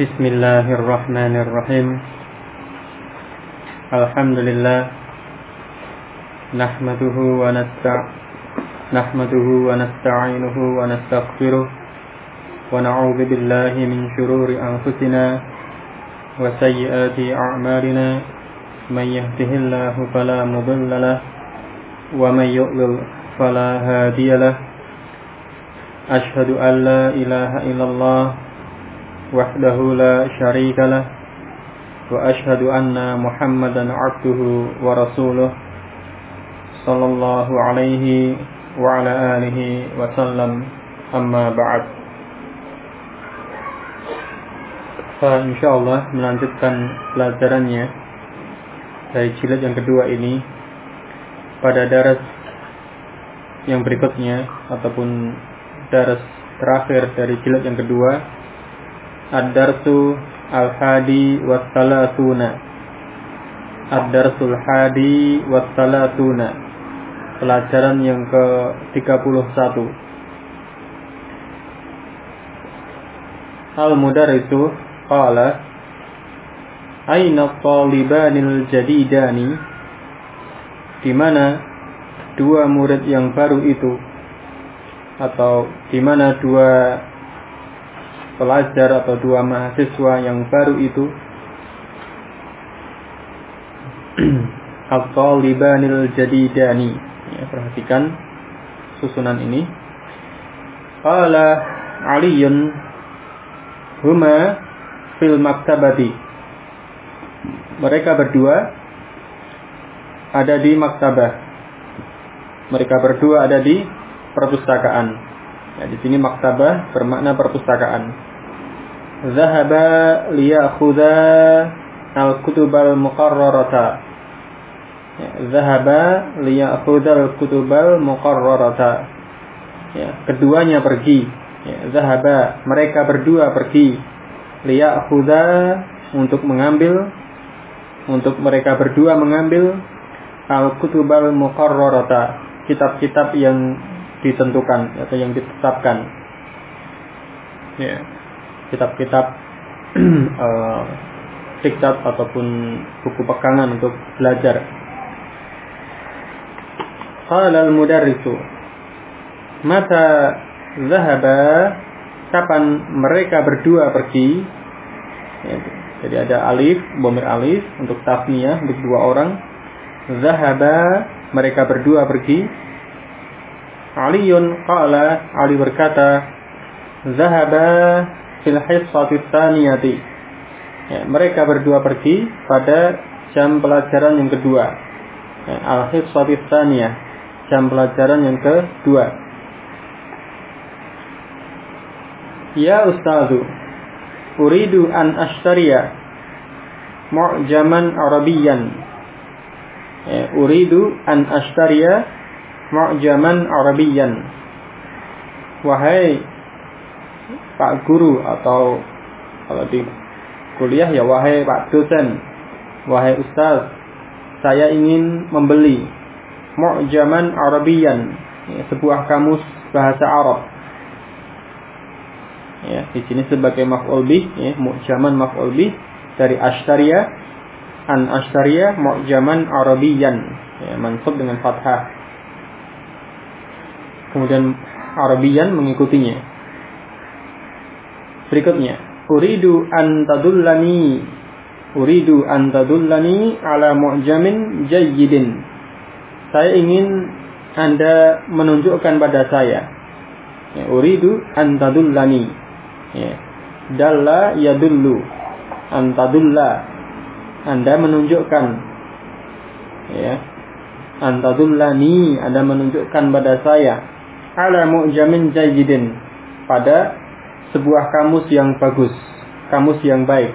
Bismillahirrahmanirrahim. Alhamdulillah. Nahmaduhu wa nasta'inuhu wa nastaghfiruh wa na'udzu billahi min shururi anfusina wa sayyiati a'malina. Man yahdihillahu fala mudilla lahu wa man yudlil fala hadiya lahu. Ashhadu an la ilaha illallah wahdahu la syarika lah wa ashhadu anna Muhammadan abduhu wa rasuluh sallallahu alaihi wa ala alihi wa sallam, amma ba'd. Insyaallah melanjutkan pelajarannya dari jilid yang kedua ini pada daras yang berikutnya ataupun daras terakhir dari jilid yang kedua, Ad-Darsu Al-Hadi Wassalatuna. Ad-Darsul Hadi Wassalatuna, pelajaran yang ke-31. Al-Mudarrisu qala Aina talibanil jadidani, di mana dua murid yang baru itu, atau di mana dua pelajar atau dua mahasiswa yang baru itu. At-talibanil jadidani, ya, perhatikan susunan ini. Qala Aliyun huma fil maktabati, mereka berdua ada di maktabah, mereka berdua ada di perpustakaan. Ya, di sini maktabah bermakna perpustakaan. Zahaba liyakhudha al-kutubal muqarrarata. Zahaba liyakhudha al-kutubal muqarrarata. Ya, keduanya pergi. Ya, zahaba, mereka berdua pergi. Liyakhudha, untuk mengambil, untuk mereka berdua mengambil al-kutubal muqarrarata, kitab-kitab yang ditentukan atau yang ditetapkan. Ya, kitab-kitab diktat ataupun buku pegangan untuk belajar. Qala al-mudarrisu, mata zahaba, kapan mereka berdua pergi. Ya, jadi ada alif, dhamir alif untuk tasniyah, untuk dua orang. Zahaba, mereka berdua pergi. Aliyun qala, Ali berkata, zahaba fil hissati tsaniyati. Ya, mereka berdua pergi pada jam pelajaran yang kedua. Ya, al-hissati tsaniyah, jam pelajaran yang kedua. Ya ustazu, uridu an ashtariya mu'jaman arabiyyan. Ya, uridu an ashtariya mu'jaman arabiyyan. Wahai Pak Guru, atau kalau di kuliah ya wahai Pak Dosen, wahai Ustaz, saya ingin membeli mu'jaman arabiyyan, ya, sebuah kamus bahasa Arab. Ya, di sini sebagai maf'ul bih, ya, mu'jaman maf'ul bih dari ashtariya, an ashtariya mu'jaman arabiyyan, ya, mansub dengan fathah. Kemudian arabiyyan mengikutinya. Berikutnya, uridu an tadullani ala mu'jamin jayyidin. Saya ingin Anda menunjukkan pada saya. Ya, uridu an tadullani. Ya, dalla yadullu. An tadulla, Anda menunjukkan. Ya, an tadullani, Anda menunjukkan pada saya. Ala mu'jamin jayyidin, pada sebuah kamus yang bagus, kamus yang baik.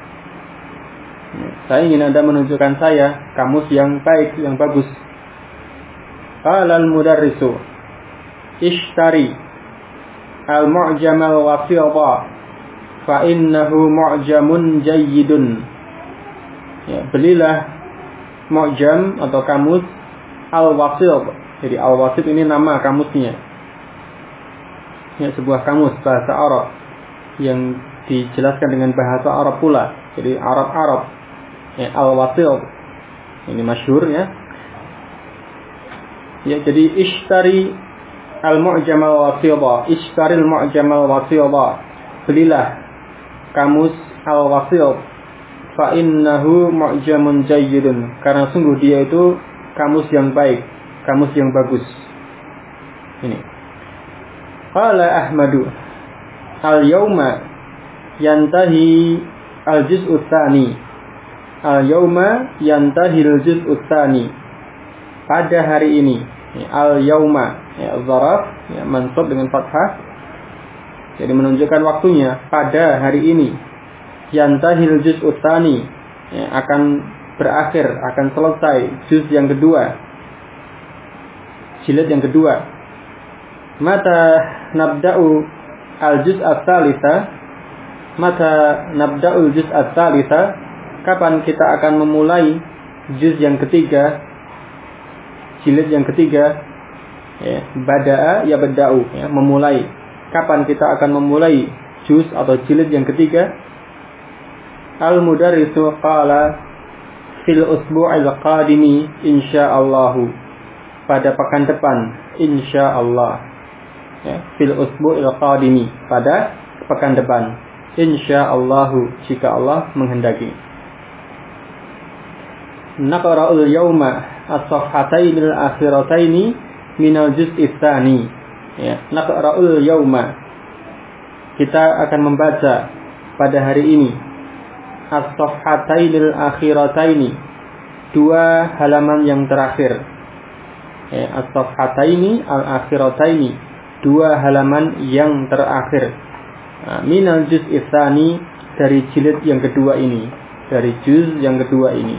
Saya ingin Anda menunjukkan saya kamus yang baik, yang bagus. Qala al-mudarrisu, ishtari al-mu'jam al-wasita fa innahu mu'jamun jayyidun. Ya, belilah mu'jam atau kamus al-wasit. Jadi al-wasit ini nama kamusnya. Ya, sebuah kamus bahasa Arab yang dijelaskan dengan bahasa Arab pula. Jadi Arab-Arab. Ya, al-wasil. Ini masyhur ya. Ya, jadi ishtari al-mu'jam al-wasila. Ishtari al-mu'jam al-wasila. Belilah kamus al-wasil. Fa innahu mu'jamun jayyidun. Karena sungguh dia itu kamus yang baik, kamus yang bagus. Ini. Qala Ahmadu al-yawma yantahi al-juz'u tsani. Al-yawma yantahi al-juz'u tsani. Pada hari ini. Al-yawma ya dzaraf ya mansub dengan fathah. Jadi menunjukkan waktunya pada hari ini. Yantahi al-juz'u tsani ya, akan berakhir, akan selesai juz yang kedua. Jilid yang kedua. Mata nabda'u al-juz' ats-tsalitsa? Mata nabda'u al-juz' ats-tsalitsa? Kapan kita akan memulai juz yang ketiga? Jilid yang ketiga. Ya, bada'a ya bada'u, ya, memulai. Kapan kita akan memulai juz atau jilid yang ketiga? Al-mudarrisu qala fil usbu'il qadimi insyaallah. Pada pekan depan insyaallah. Ya, fil usbu'il qadimi, pada pekan depan insyaallah jika Allah menghendaki. Naqra'ul yawma as-safhatayn al-akhiratayn min al-juz'i tsani. Ya, naqra'ul yawma, kita akan membaca pada hari ini as-safhatayn al-akhiratayn, dua halaman yang terakhir. Ya, as-safhatayn al-akhiratayn, dua halaman yang terakhir. Minal juz'i tsani, dari jilid yang kedua ini, dari juz yang kedua ini.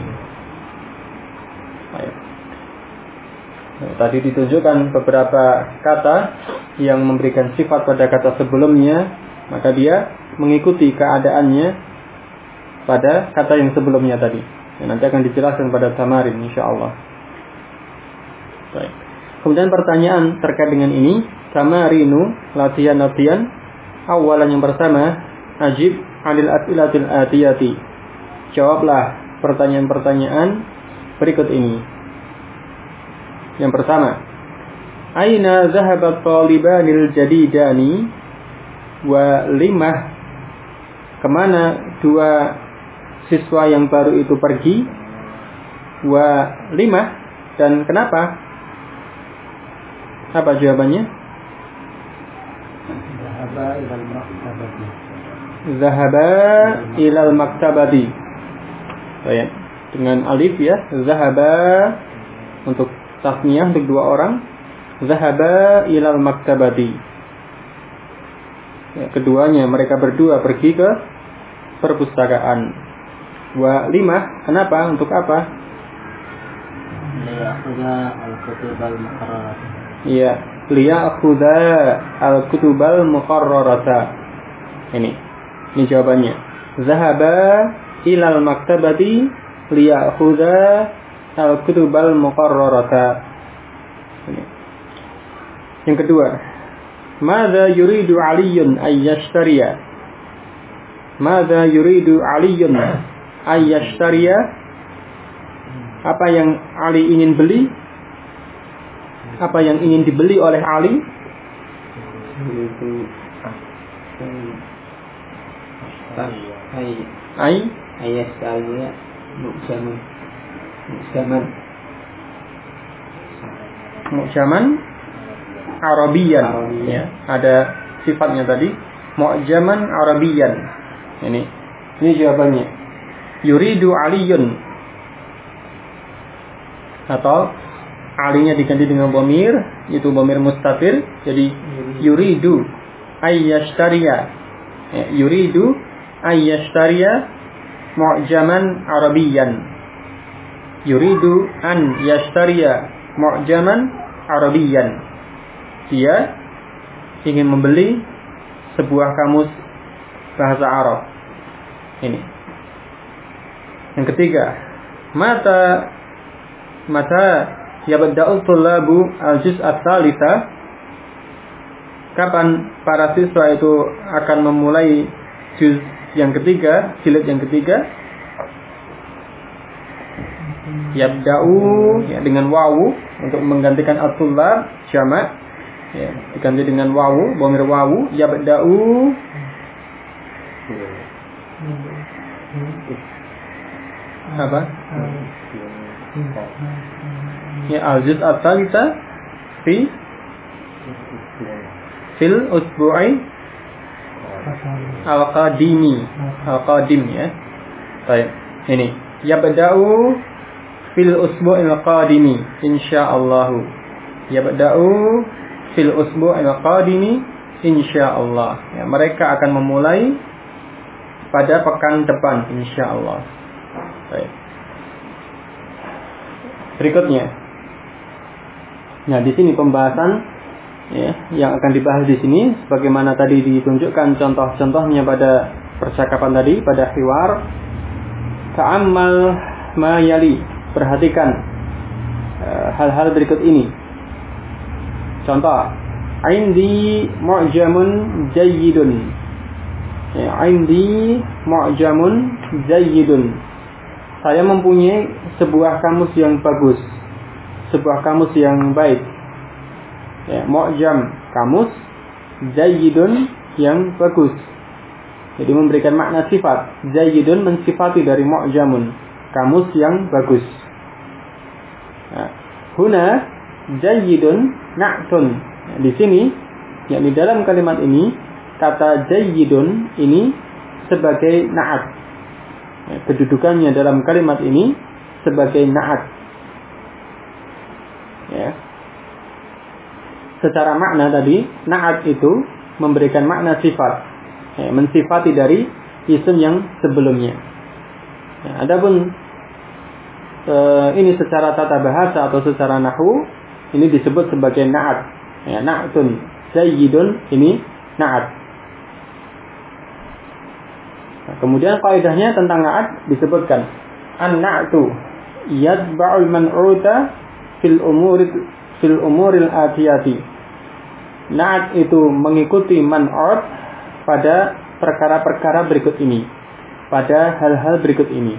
Tadi ditunjukkan beberapa kata yang memberikan sifat pada kata sebelumnya, maka dia mengikuti keadaannya pada kata yang sebelumnya tadi. Nanti akan dijelaskan pada tamarin insyaallah. Baik. Kemudian pertanyaan terkait dengan ini, tamarinu, latihan-latihan. Awalan yang pertama, ajib 'anil as'ilatil atiyati. Jawablah pertanyaan-pertanyaan berikut ini. Yang pertama, aina zahabat talibanil jadidani wa limah? Kemana dua siswa yang baru itu pergi? Wa limah, dan kenapa? Apa jawabannya? Zahaba ilal maktabati. Baik, dengan alif ya, zahaba untuk tasniyah, untuk dua orang. Zahaba ilal maktabati. Ya, keduanya, mereka berdua pergi ke perpustakaan. Wa limah, kenapa? Untuk apa? Iya, liya'khudha al-kutubal muqarrarata. Ini jawabannya. Zahaba ilal maktabati liya'khudha al-kutubal muqarrarata. Yang kedua, madza yuridu Aliyun ayyashtariya? Madza yuridu Aliyun ayyashtariya? Apa yang Ali ingin beli? Apa yang ingin dibeli oleh Ali? Itu ayat sekalinya Mu'jaman Arabiyan. Ya, ada sifatnya tadi. Mu'jaman Arabiyan. Ini jawabannya. Yuridu Aliyun, atau alinya diganti dengan dhamir, itu dhamir mustatir. Jadi yuridu ayyashtariya. Ya, yuridu ayyashtariya mu'jaman Arabiyan. Yuridu an yashtariya mu'jaman Arabiyan. Dia ingin membeli sebuah kamus bahasa Arab. Ini. Yang ketiga, mata yabda'u tullabu al-juz' ats-tsalitsah? Kapan para siswa itu akan memulai juz yang ketiga, jilid yang ketiga. Yabda'u ya, dengan wawu untuk menggantikan at-tullab jamak ya, diganti dengan wawu, dhamir wawu. Yabda'u apa? Ya, al-juz at-tsalitsah fil usbu'i al-qadim ya. Baik. Ini yabda'u fil usbu'il qadimi insyaallah. Yabda'u fil usbu'il qadimi insyaallah. Ya, mereka akan memulai pada pekan depan insyaallah. Baik. Berikutnya. Nah, di sini pembahasan ya, yang akan dibahas di sini sebagaimana tadi ditunjukkan contoh-contohnya pada percakapan tadi pada hiwar. Ta'ammal ma yali. Perhatikan hal-hal berikut ini. Contoh, indi mu'jamun jayyidun. Ya, indi mu'jamun jayyidun. Saya mempunyai sebuah kamus yang bagus, sebuah kamus yang baik. Ya, mu'jam kamus, jayyidun yang bagus. Jadi memberikan makna sifat. Jayyidun mensifati dari mu'jamun, kamus yang bagus. Nah, huna jayyidun na'tun. Nah, di sini, yakni dalam kalimat ini, kata jayyidun ini sebagai na'at. Ya, kedudukannya dalam kalimat ini sebagai na'at. Ya. Secara makna tadi, na'at itu memberikan makna sifat. Ya, mensifati dari isim yang sebelumnya. Ya, adapun ini secara tata bahasa atau secara nahwu ini disebut sebagai na'at. Ya, na'tun jayyidun ini na'at. Nah, kemudian kaidahnya tentang na'at disebutkan an-na'tu yatba'ul man'uta fil umuril atiyati. Na'at itu mengikuti man'ut pada perkara-perkara berikut ini, pada hal-hal berikut ini.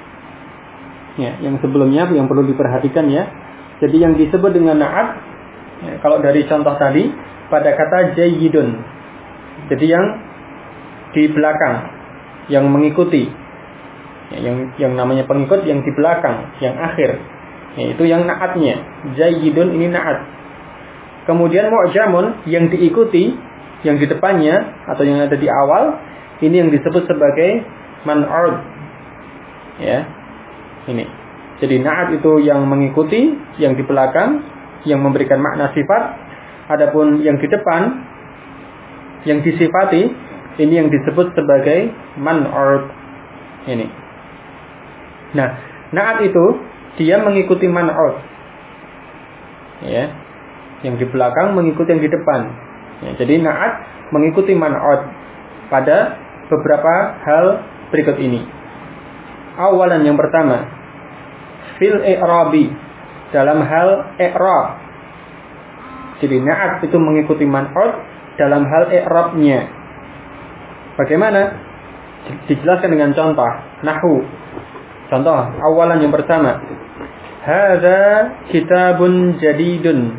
Ya, yang sebelumnya yang perlu diperhatikan ya. Jadi yang disebut dengan na'at ya, kalau dari contoh tadi pada kata jayyidun. Jadi yang di belakang, yang mengikuti. Ya, yang namanya pengikut yang di belakang, yang akhir. Ya, itu yang na'atnya. Jayyidun ini na'at. Kemudian mu'jamun yang diikuti, yang di depannya atau yang ada di awal, ini yang disebut sebagai man'ud. Ya. Ini. Jadi na'at itu yang mengikuti, yang di belakang, yang memberikan makna sifat. Adapun yang di depan, yang disifati, ini yang disebut sebagai man'ud. Ini. Nah, na'at itu dia mengikuti man'ud. Ya. Yang di belakang mengikuti yang di depan. Ya, jadi na'at mengikuti man'ud pada beberapa hal berikut ini. Awalan yang pertama, fil i'rabi, dalam hal i'rab. Jadi na'at itu mengikuti man'ud dalam hal i'rabnya. Bagaimana? Dijelaskan dengan contoh nahwu. Contoh awalan yang pertama, hadza kitabun jadidun.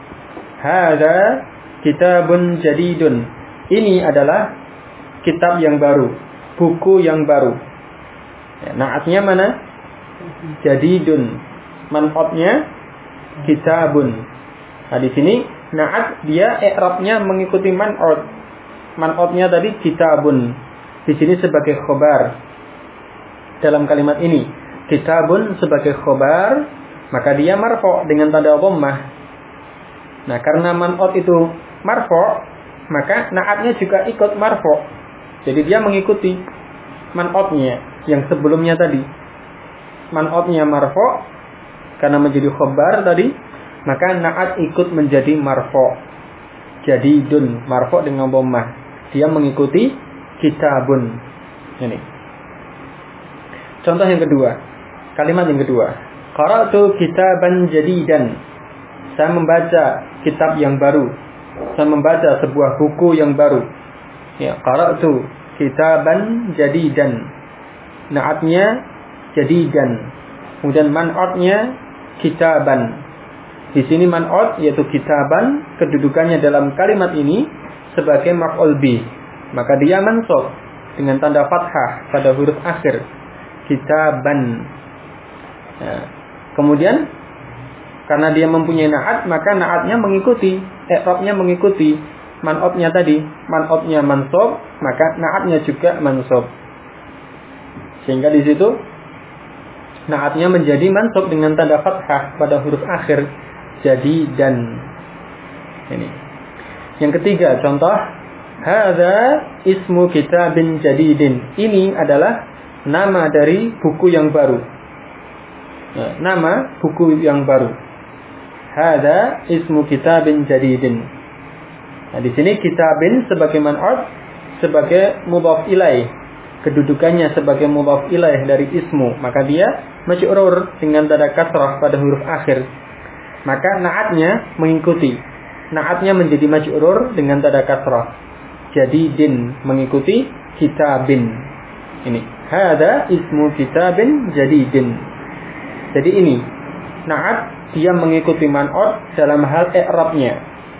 Hadza kitabun jadidun. Ini adalah kitab yang baru, buku yang baru. Ya, na'atnya mana? Jadidun. Man'utnya kitabun. Nah, di sini na'at dia i'rabnya mengikuti man'ut. Man'utnya tadi kitabun. Di sini sebagai khobar. Dalam kalimat ini, kitabun sebagai khobar, maka dia marfu' dengan tanda dhammah. Nah, karena man'ut itu marfu', maka na'atnya juga ikut marfu'. Jadi dia mengikuti man'utnya yang sebelumnya tadi. Man'utnya marfu' karena menjadi khobar tadi, maka na'at ikut menjadi marfu'. Jadidun marfu' dengan dhammah. Dia mengikuti kitabun. Ini. Contoh yang kedua. Kalimat yang kedua. Qara'tu kitaban jadidan. Saya membaca kitab yang baru. Saya membaca sebuah buku yang baru. Ya, qara'tu kitaban jadidan. Naatnya jadidan. Kemudian man'utnya kitaban. Di sini man'ut yaitu kitaban, kedudukannya dalam kalimat ini sebagai maf'ul bih. Maka dia mansub dengan tanda fathah pada huruf akhir. Kitaban. Nah, kemudian karena dia mempunyai na'at, maka na'atnya mengikuti, i'rabnya mengikuti man'utnya tadi. Man'utnya mansub, maka na'atnya juga mansub. Sehingga di situ na'atnya menjadi mansub dengan tanda fathah pada huruf akhir. Jadi dan. Ini. Yang ketiga, contoh hadza ismu kitabin jadidin. Ini adalah nama dari buku yang baru. Nah, nama buku yang baru. Hadza ismu kitabin jadidin. Nah, di sini kitabin sebagai man'ut, sebagai mudhaf ilaih. Kedudukannya sebagai mudhaf ilaih dari ismu, maka dia majrur dengan tanda kasrah pada huruf akhir. Maka na'atnya mengikuti. Na'atnya menjadi majrur dengan tanda kasrah. Jadidin mengikuti kitabin. Ini. Hadza ismu kitabin jadidin. Jadi ini na'at dia mengikuti man'ut dalam hal i'rabnya.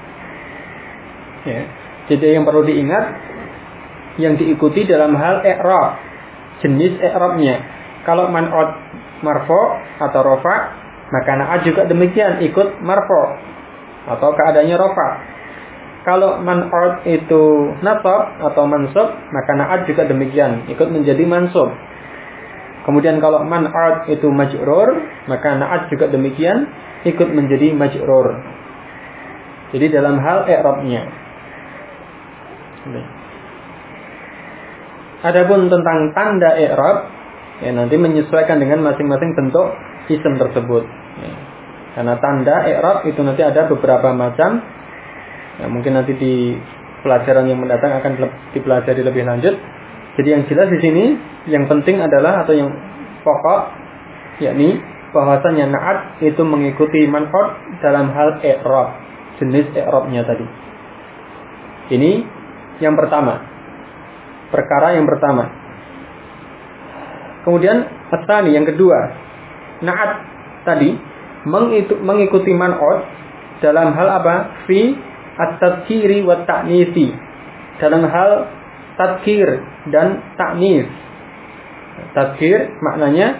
Ya. Jadi yang perlu diingat, yang diikuti dalam hal i'rab, jenis i'rabnya. Kalau man'ut marfu' atau rafa', maka na'at juga demikian ikut marfu' atau keadaannya rafa'. Kalau man'ut itu nasab atau mansub, maka na'at juga demikian ikut menjadi mansub. Kemudian kalau man'ut itu majrur, maka na'at juga demikian ikut menjadi majrur. Jadi dalam hal i'rabnya. Adapun tentang tanda i'rab, ya nanti menyesuaikan dengan masing-masing bentuk isim tersebut. Ya. Karena tanda i'rab itu nanti ada beberapa macam. Ya, mungkin nanti di pelajaran yang mendatang akan dipelajari lebih lanjut. Jadi yang jelas di sini yang penting adalah atau yang pokok yakni bahwasanya na'at itu mengikuti man'ut dalam hal i'rab, jenis i'rabnya tadi. Ini yang pertama. Perkara yang pertama. Kemudian asani yang kedua. Na'at tadi mengikuti man'ut dalam hal apa? Fi at-tadhkiri wa ta'nisi. Dalam hal tadhkir dan ta'nis. Tadhkir maknanya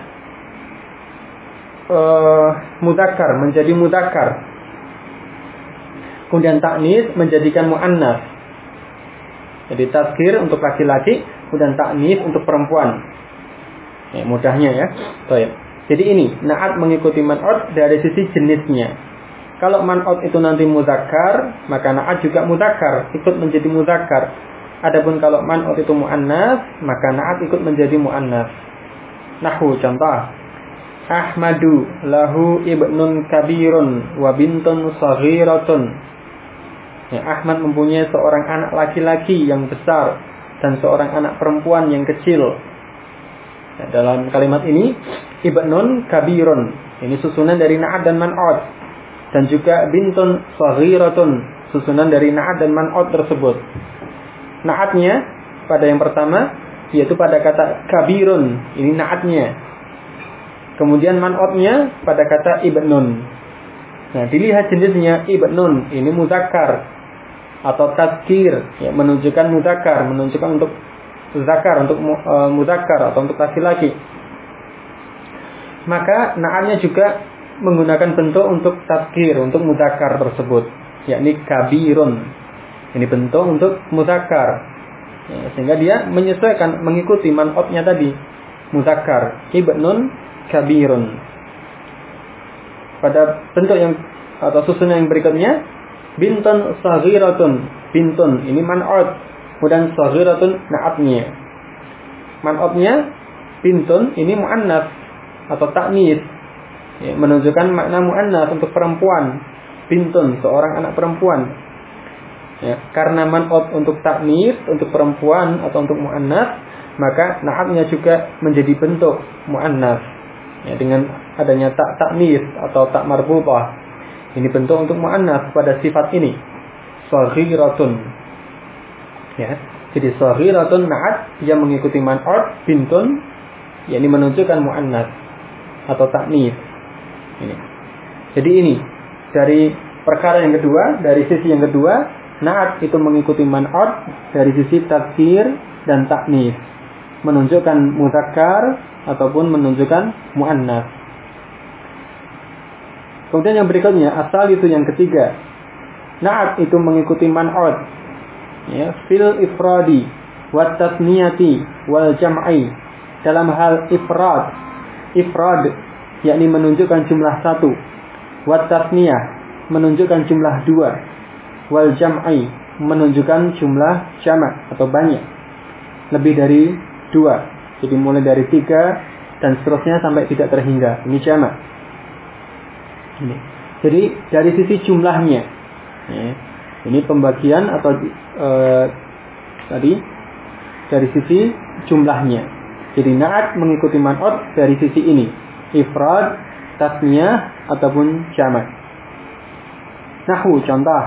mudzakkar, menjadi mudzakkar. Kemudian ta'nis menjadikan muannas. Jadi tadhkir untuk laki-laki, kemudian ta'nis untuk perempuan. Ya, mudahnya ya. Baik. Jadi ini na'at mengikuti man'ut dari sisi jenisnya. Kalau man'ut itu nanti mudzakkar, maka na'at juga mudzakkar, ikut menjadi mudzakkar. Adapun kalau man'ut itu muannas, maka na'at ikut menjadi muannas. Nahwu contoh. Ahmadu lahu ibnun kabirun wa bintun saghiratun. Ya, Ahmad mempunyai seorang anak laki-laki yang besar dan seorang anak perempuan yang kecil. Ya, dalam kalimat ini ibnun kabirun, ini susunan dari na'at dan man'ut, dan juga bintun saghiratun, susunan dari na'at dan man'ut tersebut. Na'atnya pada yang pertama yaitu pada kata kabirun, ini na'atnya. Kemudian man'utnya pada kata ibnun. Nah, dilihat jenisnya ibnun, ini mudzakkar atau tadhkir, ya, menunjukkan mudzakkar, menunjukkan untuk zakar, untuk mudzakkar atau untuk laki-laki. Maka na'atnya juga menggunakan bentuk untuk tadhkir, untuk mudzakkar tersebut, yakni kabirun. Ini bentuk untuk mudzakkar. Ya, sehingga dia menyesuaikan, mengikuti man'utnya tadi, mudzakkar, ibnun kabirun. Pada bentuk yang atau susunan yang berikutnya, bintun saghiratun, bintun ini man'ut, kemudian saghiratun na'atnya. Man'utnya bintun ini muannas atau ta'nis, ya, menunjukkan makna muannas untuk perempuan. Bintun seorang anak perempuan. Ya, karena man'ut untuk ta'nis, untuk perempuan atau untuk muannas, maka na'atnya juga menjadi bentuk muannas. Ya, dengan adanya ta'nis atau ta' marbutah. Ini bentuk untuk muannas pada sifat ini. Saghiratun. Ya. Jadi saghiratun na'at yang mengikuti man'ut, bintun yakni menunjukkan muannats atau taknis. Ini. Jadi ini dari perkara yang kedua, dari sisi yang kedua, na'at itu mengikuti man'ut dari sisi tadzkir dan taknis, menunjukkan muzakkar ataupun menunjukkan muannats. Kemudian yang berikutnya, asal itu yang ketiga, na'at itu mengikuti man'ut, ya, fil ifradi wat tasniyati wal jam'i, dalam hal ifrad yakni menunjukkan jumlah satu, wat tasniyah menunjukkan jumlah dua, wal jam'i menunjukkan jumlah jamak atau banyak, lebih dari dua. Jadi mulai dari 3 dan seterusnya sampai tidak terhingga, ini jamak. Ini. Jadi dari sisi jumlahnya, ya, ini pembagian atau tadi dari sisi jumlahnya. Jadi na'at mengikuti man'ut dari sisi ini, ifrad, tasniyah ataupun jamak. Nahwu contoh,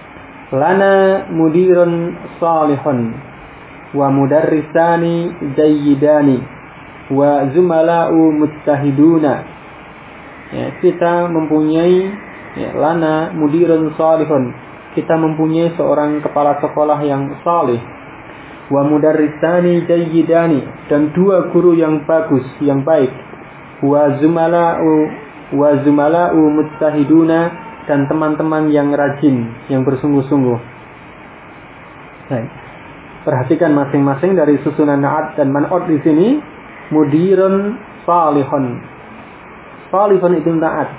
lana mudirun salihun wa mudarrisani jayyidani wa zumala'u mujtahiduna. Ya, kita mempunyai, ya, lana mudirun salihun, kita mempunyai seorang kepala sekolah yang salih, wa mudarrisani jayyidani, dan 2 guru yang bagus, yang baik, wa zumala'u mujtahiduna, dan teman-teman yang rajin, yang bersungguh-sungguh. Baik. Perhatikan masing-masing dari susunan na'at dan man'ut di sini. Mudirun salihun. Salihun itu na'at.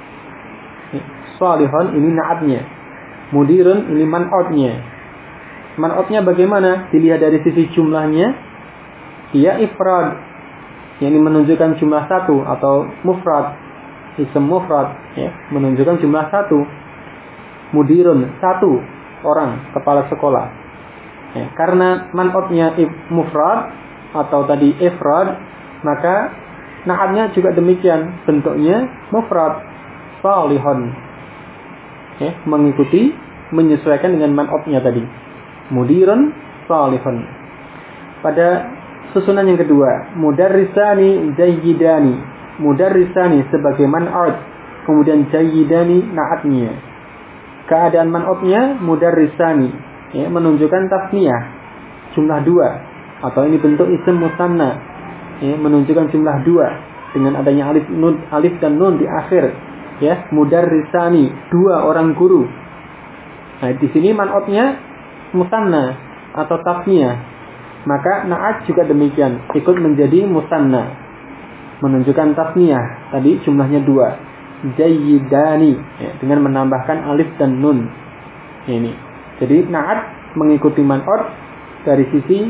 Salihun ini na'atnya. Mudirun ini man'utnya. Man'utnya bagaimana? Dilihat dari sisi jumlahnya. Dia ifrad, yang ini menunjukkan jumlah 1, atau mufrad, ism mufrad, ya, menunjukkan jumlah 1. Mudirun 1 orang kepala sekolah. Ya, karena man'utnya mufrad atau tadi ifrad, maka na'atnya juga demikian, bentuknya mufrad, salihun, ya, mengikuti, menyesuaikan dengan man'utnya tadi, mudirun salihun. Pada susunan yang kedua, mudarrisani jayyidani, mudarrisani sebagai man'ut, kemudian jayyidani na'atnya. Keadaan man'utnya mudarrisani, ya, menunjukkan tasniyah, jumlah 2, atau ini bentuk isim musanna, ya, menunjukkan jumlah 2 dengan adanya alif dan nun di akhir, ya, mudarrisani, 2 orang guru. Nah, di sini man'utnya musanna atau tasniyah, maka na'at juga demikian, ikut menjadi musanna, menunjukkan tasniyah, tadi jumlahnya 2, jayyidani, ya, dengan menambahkan alif dan nun. Ini. Jadi na'at mengikuti man'ut dari sisi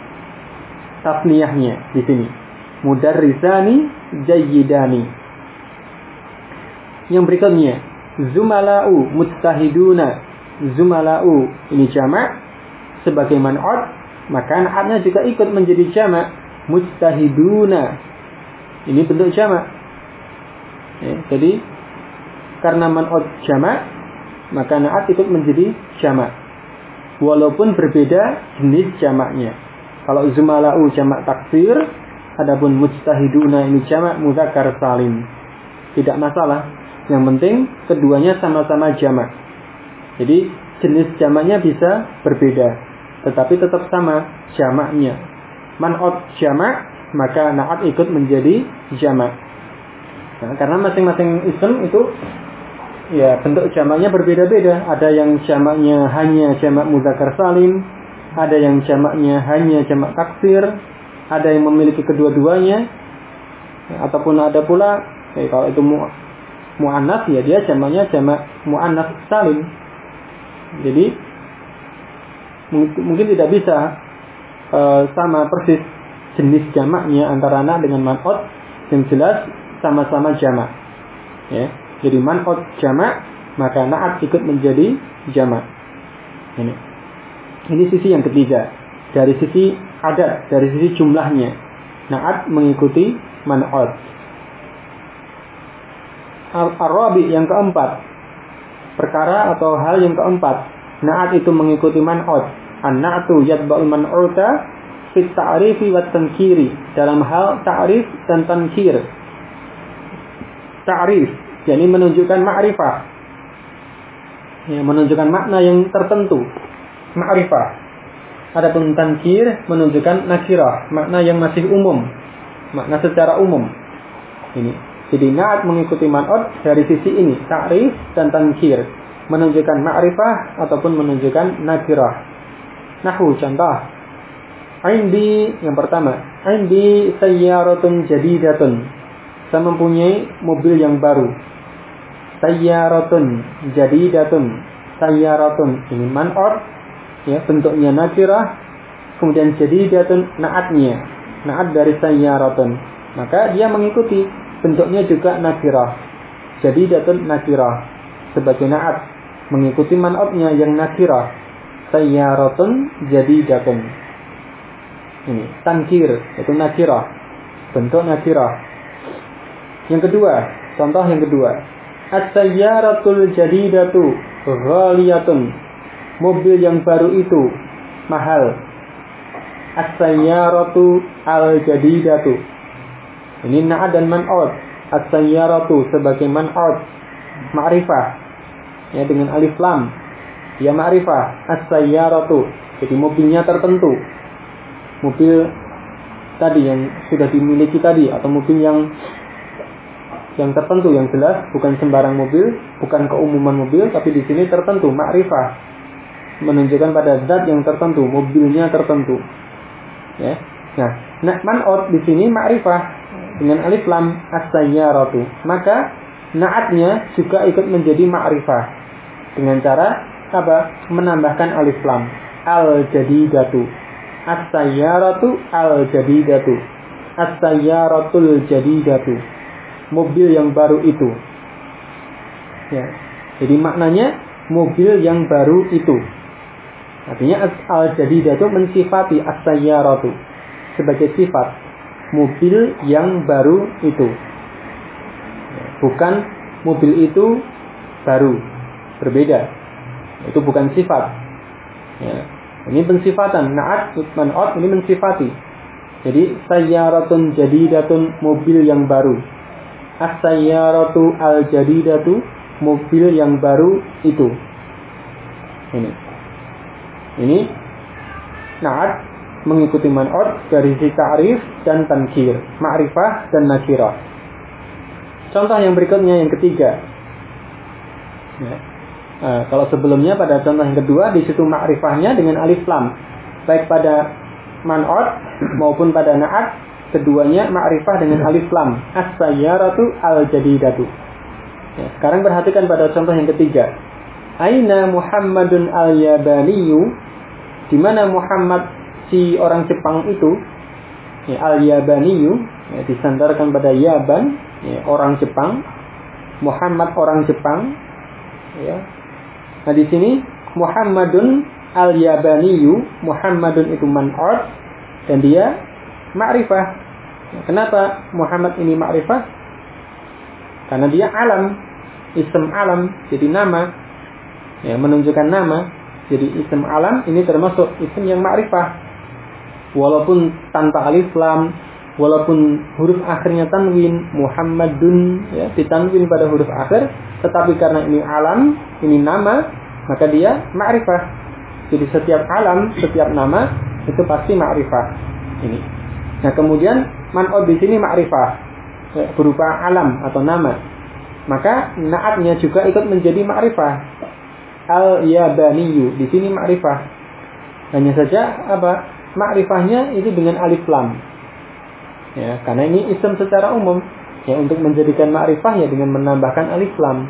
tasniyahnya di sini. Mudarrisani jayyidani. Yang berikutnya, zumala'u mujtahiduna. Zumala'u ini jamak sebagai man'ut, maka na'atnya juga ikut menjadi jamak, mujtahiduna. Ini bentuk jamak. Ya, jadi karena man'ut jamak, maka na'at ikut menjadi jamak, walaupun berbeda jenis jamaknya. Kalau zumala'u jamak taksir, adapun mujtahiduna ini jamak mudzakkar salim, tidak masalah. Yang penting keduanya sama-sama jamak. Jadi jenis jamaknya bisa berbeda, tetapi tetap sama jamaknya. Man'ut jamak, maka na'at ikut menjadi jamak. Nah, karena masing-masing ism itu, ya, bentuk jamaknya berbeda-beda. Ada yang jamaknya hanya jamak mudzakkar salim, ada yang jamaknya hanya jamak taksir, ada yang memiliki kedua-duanya, ataupun ada pula, kalau itu mu'annats, ya dia jamaknya jamak mu'annats salim. Jadi mungkin tidak bisa sama persis jenis jamaknya antara na dengan man'ut. Yang jelas sama-sama jamak, ya. Jadi man'ut jamak, maka na'at ikut menjadi jamak. Ini sisi yang ketiga. Dari sisi adat, dari sisi jumlahnya, na'at mengikuti man'ut. Ar-rabi yang keempat, perkara atau hal yang keempat, na'at itu mengikuti man'ut An-na'tu yatba'ul man'uta fit ta'rifi wat tankiri, dalam hal ta'rif dan tankir. Ta'rif yakni menunjukkan ma'rifah, ya, menunjukkan makna yang tertentu, ma'rifah. Adapun tankir menunjukkan nakirah, makna yang masih umum, makna secara umum. Ini. Jadi na'at mengikuti man'ut dari sisi ini, ta'rif dan tankir, menunjukkan ma'rifah ataupun menunjukkan nakirah. Nahwu contoh. Indi yang pertama, indi sayyaratun jadidatun. Saya mempunyai mobil yang baru. Sayyaratun jadidatun. Sayyaratun ini man'ut, ya, bentuknya nakirah, kemudian jadidatun na'atnya, na'at dari sayyaratun. Maka dia mengikuti, bentuknya juga nakirah. Jadidatun nakirah sebagai na'at, mengikuti man'utnya yang nakirah. Sayyaratun jadidatun. Ini tankir, itu nakirah, bentuk nakirah. Yang kedua, contoh yang kedua, as-sayyaratul jadidatu ghaliyatun. Mobil yang baru itu mahal. As-sayyaratu al-jadidatu. Ini na'at dan man'ut. As-sayyaratu sebagai man'ut, ma'rifah, ya, dengan alif lam. Ya, ma'rifah. As-sayyaratu, jadi mobilnya tertentu. Mobil tadi yang sudah dimiliki tadi, atau mobil yang tertentu, yang jelas, bukan sembarang mobil, bukan keumuman mobil, tapi di sini tertentu, ma'rifah, menunjukkan pada zat yang tertentu, mobilnya tertentu. Ya. Nah, man'ut di sini ma'rifah dengan alif lam as-sayyaratu. Maka na'atnya juga ikut menjadi ma'rifah dengan cara apa? Menambahkan alif lam, al-jadidatu. As-sayyaratu al-jadidatu. As-sayyaratul jadidatu. Mobil yang baru itu. Ya. Jadi maknanya mobil yang baru itu. Artinya al-jadidatu mensifati as-sayyaratu sebagai sifat mobil yang baru itu. Bukan mobil itu baru, berbeda. Itu bukan sifat. Ya. Ini pensifatan. Na'at man'ut ini mensifati. Jadi sayyaratun jadidatun, mobil yang baru. As-sayyaratu al-jadidatu, mobil yang baru itu. Ini na'at mengikuti man'ut dari sisi ta'rif dan tankir, ma'rifah dan nakirah. Contoh yang berikutnya yang ketiga. Ya. Kalau sebelumnya pada contoh yang kedua di situ ma'rifahnya dengan alif lam, baik pada man'ut maupun pada na'at, keduanya ma'rifah dengan alif lam. As-sayyaratu al-jadidatu. Ya, sekarang perhatikan pada contoh yang ketiga. Aina Muhammadun al-Yabaniyu, di mana Muhammad si orang Jepang itu, ya, al-Yabaniyu, ya, disandarkan pada Yaban, ya, orang Jepang. Muhammad orang Jepang, ya. Nah di sini Muhammadun al-Yabaniyu, Muhammadun itu man'ut dan dia ma'rifah. Kenapa Muhammad ini ma'rifah? Karena dia alam, ism alam, jadi nama, ya, menunjukkan nama. Jadi ism alam ini termasuk ism yang ma'rifah, walaupun tanpa alif lam, walaupun huruf akhirnya tanwin, Muhammadun, ya, ditanwin pada huruf akhir, tetapi karena ini alam, ini nama, maka dia ma'rifah. Jadi setiap alam, setiap nama itu pasti ma'rifah. Ini. Nah kemudian man'ut di sini ma'rifah, ya, berupa alam atau nama. Maka na'atnya juga ikut menjadi ma'rifah. Al-Yabaniyu di sini ma'rifah. Hanya saja apa? Ma'rifahnya itu dengan alif lam. Ya, karena ini ism secara umum. Ya, untuk menjadikan ma'rifah ya dengan menambahkan alif lam.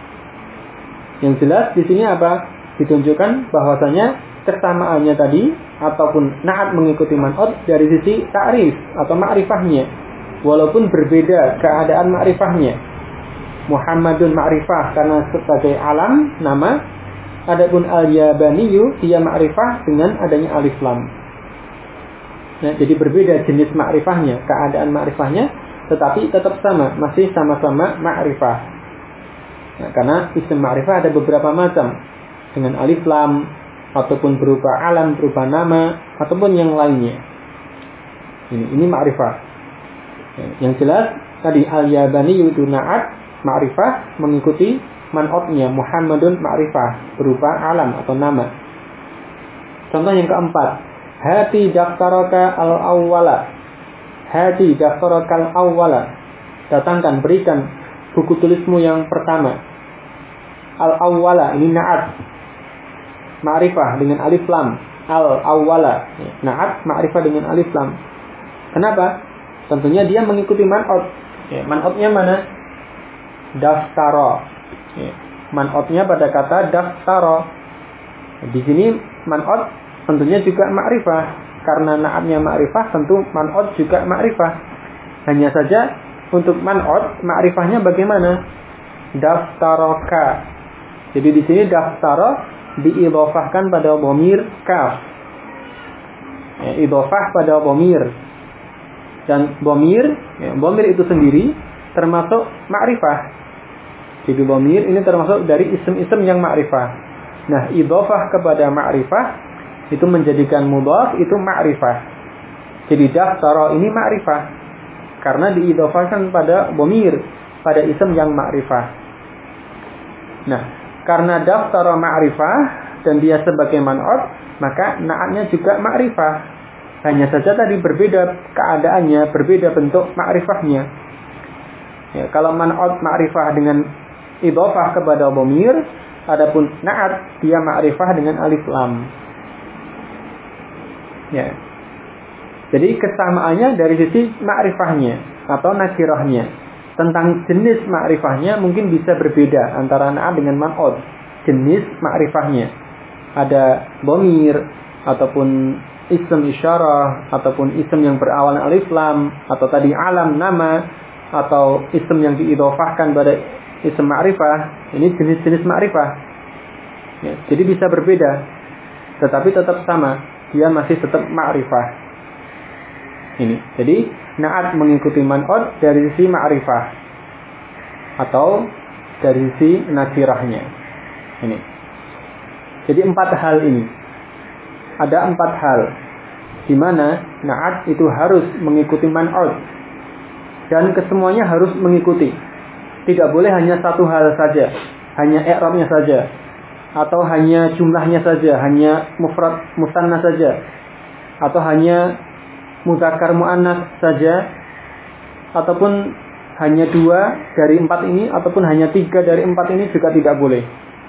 Yang jelas di sini apa? Ditunjukkan bahwasanya kesamaannya tadi ataupun na'at mengikuti man'ut dari sisi ta'rif atau ma'rifahnya, walaupun berbeda keadaan ma'rifahnya. Muhammadun ma'rifah karena sebagai alam nama, adapun al-Yabaniyu dia ma'rifah dengan adanya alif lam. Ya, jadi berbeda jenis ma'rifahnya, keadaan ma'rifahnya, tetapi tetap sama, masih sama-sama ma'rifah. Nah, karena isim ma'rifah ada beberapa macam, dengan alif lam, ataupun berupa alam, berupa nama, ataupun yang lainnya. Ini ma'rifah. Yang jelas tadi al-yabani itu na'at ma'rifah mengikuti man'otnya Muhammadun ma'rifah berupa alam atau nama. Contoh yang keempat, hati daftaraka al-awwala. Hati daftaraka al-awwala. Datangkan, berikan buku tulismu yang pertama. Al-awwala ini na'at ma'rifah dengan alif lam. Al-awwala na'at ma'rifah dengan alif lam. Kenapa? Tentunya dia mengikuti man'ot. Man'otnya mana? Daftara. Man'otnya pada kata daftara. Di sini man'ot tentunya juga ma'rifah. Karena na'atnya ma'rifah, tentu man'ot juga ma'rifah. Hanya saja untuk man'ot ma'rifahnya bagaimana? Daftaraka. Jadi di sini daftara diidhofahkan pada dhamir kaf. Idhofah pada dhamir. Dan dhamir itu sendiri termasuk ma'rifah. Jadi dhamir ini termasuk dari isim-isim yang ma'rifah. Nah, idhofah kepada ma'rifah itu menjadikan mudhaf itu ma'rifah. Jadi daftara ini ma'rifah karena diidhofahkan pada dhamir, pada isim yang ma'rifah. Nah, karena daftara ma'rifah dan dia sebagai man'ot, maka na'atnya juga ma'rifah. Hanya saja tadi berbeda keadaannya, berbeda bentuk ma'rifahnya. Ya, kalau man'ot ma'rifah dengan idhofah kepada dhamir, adapun na'at dia ma'rifah dengan alif lam. Ya. Jadi kesamaannya dari sisi ma'rifahnya atau nakirahnya. Tentang jenis ma'rifahnya mungkin bisa berbeda antara na'at dengan man'ot. Jenis ma'rifahnya. Ada dhamir ataupun isim isyarah ataupun isim yang berawal alif lam atau tadi alam nama atau isim yang diidhofahkan pada isim ma'rifah. Ini jenis-jenis ma'rifah. Ya, jadi bisa berbeda, tetapi tetap sama. Dia masih tetap ma'rifah. Ini. Jadi na'at mengikuti man'ot dari sisi ma'rifah atau dari sisi nakirahnya. Ini. Jadi 4 hal ini. Ada 4 hal di mana na'at itu harus mengikuti man'ot dan kesemuanya harus mengikuti. Tidak boleh hanya satu hal saja, hanya i'rabnya saja atau hanya jumlahnya saja, hanya mufrad musanna saja atau hanya mudzakkar muannas saja ataupun hanya 2 dari 4 ini ataupun hanya 3 dari 4 ini juga tidak boleh.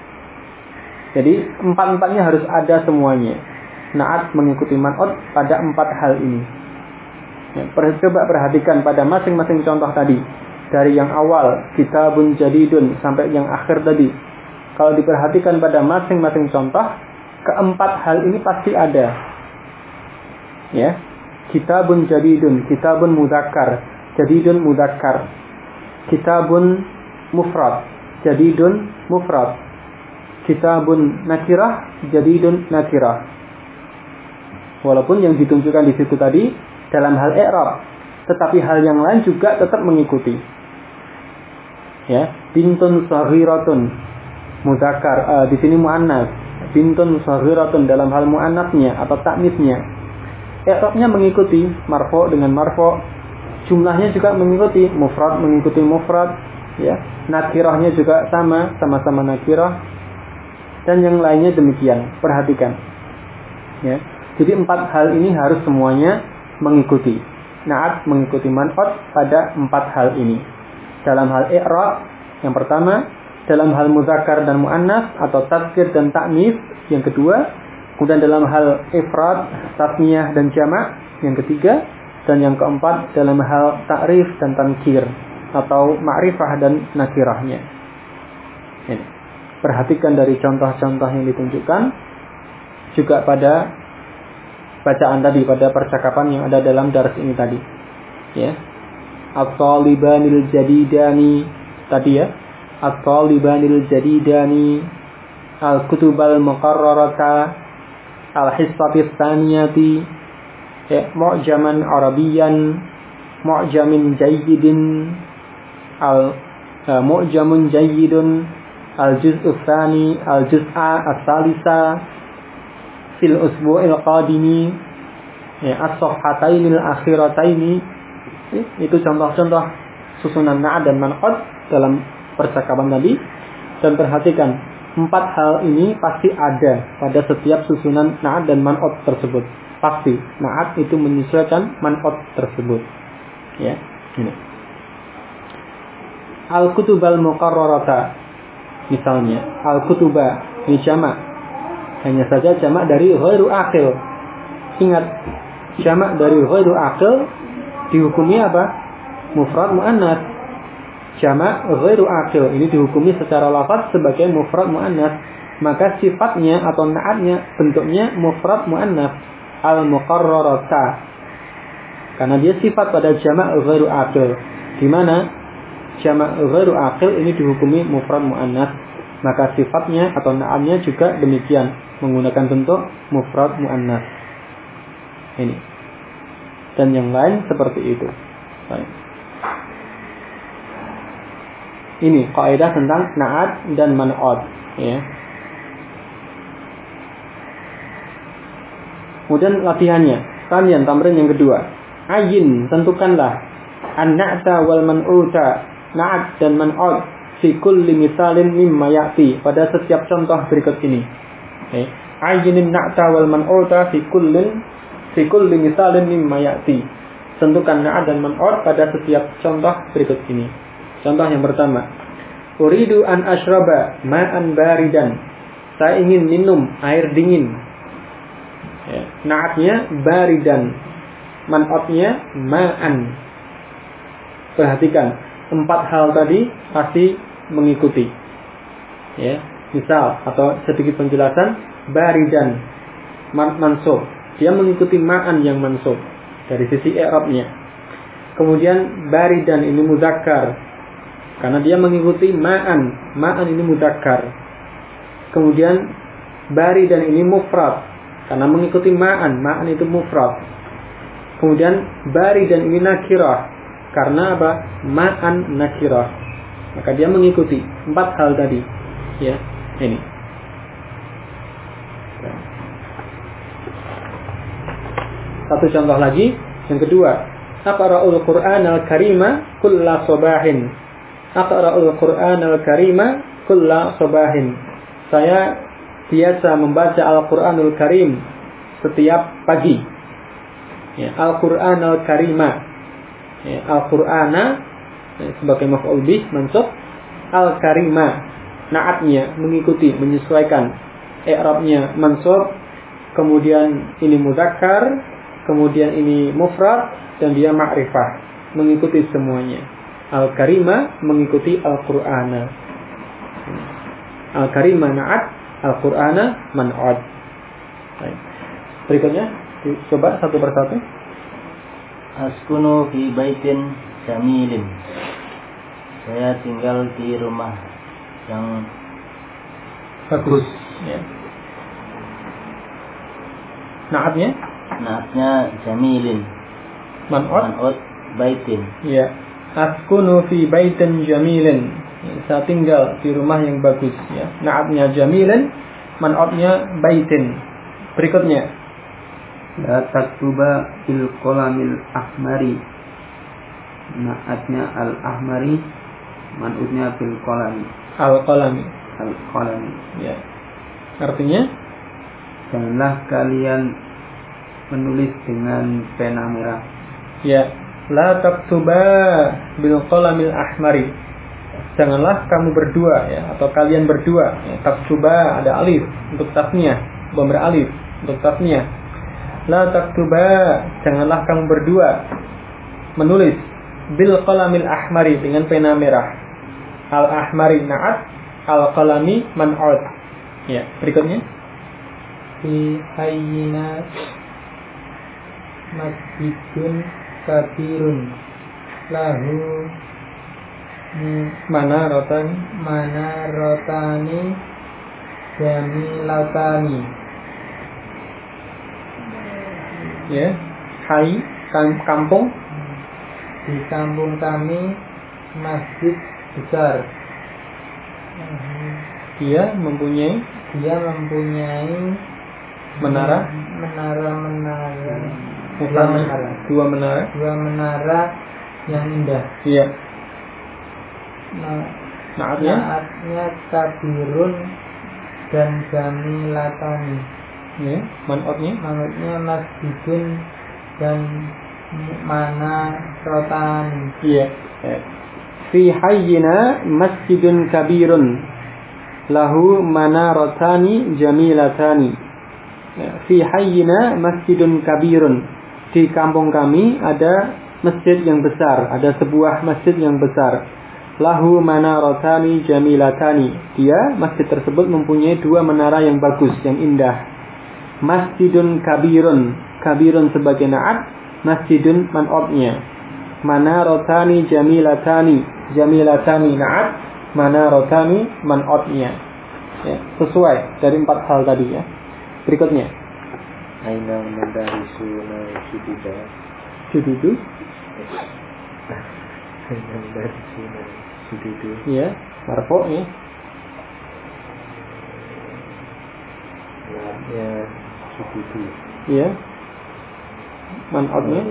Jadi 4-4-nya harus ada semuanya. Na'at mengikuti man'ot pada 4 hal ini. Ya, coba perhatikan pada masing-masing contoh tadi. Dari yang awal, kitabun jadidun, sampai yang akhir tadi. Kalau diperhatikan pada masing-masing contoh, keempat hal ini pasti ada. Ya, kitabun jadidun, kitabun mudzakkar, jadidun mudzakkar. Kitabun mufrad, jadidun mufrad. Kitabun nakirah, jadidun nakirah. Walaupun yang ditunjukkan di situ tadi dalam hal i'rab, tetapi hal yang lain juga tetap mengikuti. Ya, bintun saghiratun mudzakkar, di sini muannas. Bintun saghiratun dalam hal muannasnya atau taknisnya. I'rabnya mengikuti marfu dengan marfu, jumlahnya juga mengikuti mufrad mengikuti mufrad, ya. Nakirahnya juga sama-sama nakirah dan yang lainnya demikian. Perhatikan. Ya. Jadi 4 hal ini harus semuanya mengikuti. Na'at mengikuti man'ot pada 4 hal ini. Dalam hal i'rab yang pertama, dalam hal mudzakkar dan muannas atau tadzkir dan ta'nis yang kedua, kemudian dalam hal ifrad, tasniyah dan jamak yang ketiga, dan yang keempat dalam hal ta'rif dan tankir atau ma'rifah dan nakirahnya. Ini. Perhatikan dari contoh-contoh yang ditunjukkan juga pada bacaan tadi, pada percakapan yang ada dalam dars ini tadi. Ya. At-talibanil jadidani tadi ya. At-talibanil jadidani al-kutubal muqarrarata al-hissati tsaniyati ya, mu'jaman arabiyan mu'jamin jayyidin mu'jamun jayyidun al-juz'u tsani al-juz'a as-salisa fil usbu'il qadimi, ya, as-safhatainil akhirataini. Itu contoh-contoh susunan na'at dan man'ut dalam percakapan tadi. Dan perhatikan, 4 hal ini pasti ada pada setiap susunan na'at dan man'ut tersebut. Pasti na'at itu menyesuaikan man'ut tersebut. Ya, ini. Al-kutubal muqarrarata, misalnya al-kutuba ini jamak, hanya saja jamak dari ghairu aqil. Ingat, jamak dari ghairu aqil dihukumi apa? Mufrad muannats. Jamak ghairu aqil ini dihukumi secara lafaz sebagai mufrad muannats, maka sifatnya atau na'atnya bentuknya mufrad muannats, al-muqarrarata. Karena dia sifat pada jamak ghairu aqil, di mana jamak ghairu aqil ini dihukumi mufrad muannats, maka sifatnya atau na'atnya juga demikian, menggunakan bentuk mufrad muannats. Ini. Dan yang lain seperti itu. Baik. Ini kaidah tentang na'at dan man'ut, ya. Kemudian latihannya, kalian tamrin yang kedua. Ayin, tentukanlah an-na'ta wal man'uta, na'at dan man'ut fi kulli misalin mimma ya'ti, pada setiap contoh berikut ini. Okay. Ayinin na'ta wal man'uta fi kulli misalin mimma ya'ti. Tentukan na'at dan man'ut pada setiap contoh berikut ini. Contoh yang pertama, uridu an ashraba ma'an baridan. Saya ingin minum air dingin. Ya. Na'atnya baridan, man'utnya ma'an. Perhatikan, 4 hal tadi pasti mengikuti. Ya, misal atau sedikit penjelasan, baridan mansub, dia mengikuti ma'an yang mansub dari sisi i'rabnya. Kemudian baridan ini muzakkar karena dia mengikuti ma'an ini muzakkar. Kemudian baridan ini mufrad karena mengikuti ma'an itu mufrad. Kemudian baridan ini nakirah karena apa? Ma'an nakirah. Maka dia mengikuti 4 hal tadi. Ya, ini. Satu contoh lagi, yang kedua, aqra'ul Qur'anal Karima kulla sabahin. Aqra'ul Qur'anal Karima kulla sabahin. Saya biasa membaca Al-Qur'anul Karim setiap pagi. Ya, Al-Qur'anal Karima. Ya, Al-Qur'ana sebagai maf'ul bih mansub, Al-Karima na'atnya mengikuti, menyesuaikan, i'rabnya mansub, kemudian ini muzakkar, kemudian ini mufrad, dan dia ma'rifah, mengikuti semuanya. Al-Karima mengikuti Al-Qur'ana. Al-Karima na'at, Al-Qur'ana man'ud. Berikutnya coba satu persatu. Askunu fi baitin jamilin. Saya tinggal di rumah yang bagus. Ya. Na'atnya? Na'atnya jamilin. Man'ut baitin. Ya. Askunu fi baitin jamilin. Saya tinggal di rumah yang bagus. Ya. Na'atnya jamilin, man'utnya baitin. Berikutnya. La taktuba bil qalamil ahmari. Na'atnya al-ahmari, man'utnya bil qalami. Al-qalami. Al-qalami. Ya. Artinya, janganlah kalian menulis dengan pena merah. Ya. La taktuba bil qalamil ahmari. Janganlah kamu berdua, ya, atau kalian berdua. Ya. Taktuba ada alif untuk tasniyah, bomber alif untuk tasniyah. La taktuba, janganlah kamu berdua menulis bil qalamil ahmari, dengan pena merah. Al ahmari na'at, al qalami man'ud. Ya, berikutnya. Fi hayyina masjidun kabirun lahu manarotani jamilatani. Ya, hai kampung. Di kampung kami masjid besar. Dia mempunyai Menara. Dua menara yang indah. Iya. Naatnya kabirun dan jamilatani. Ya, man'otnya masjidun dan mana rotani. Iya. Fi hayyina masjidun kabirun lahu manarotani jamilatani. Fi hayyina masjidun kabirun. Di kampung kami ada masjid yang besar, ada sebuah masjid yang besar. Lahu manarotani jamilatani. Dia, masjid tersebut mempunyai dua menara yang bagus, yang indah. Masjidun kabirun. Kabirun sebagai na'at, masjidun man'otnya. Manarotani jamilatani. Jamilatani na'at, manarotani man'otnya. Ya, sesuai dari 4 hal tadi ya. Berikutnya. Aina madarisuna Jududu. Aina madarisuna jududu. Ya, marfu ya. Ya, jududu. Ya. Man'otnya.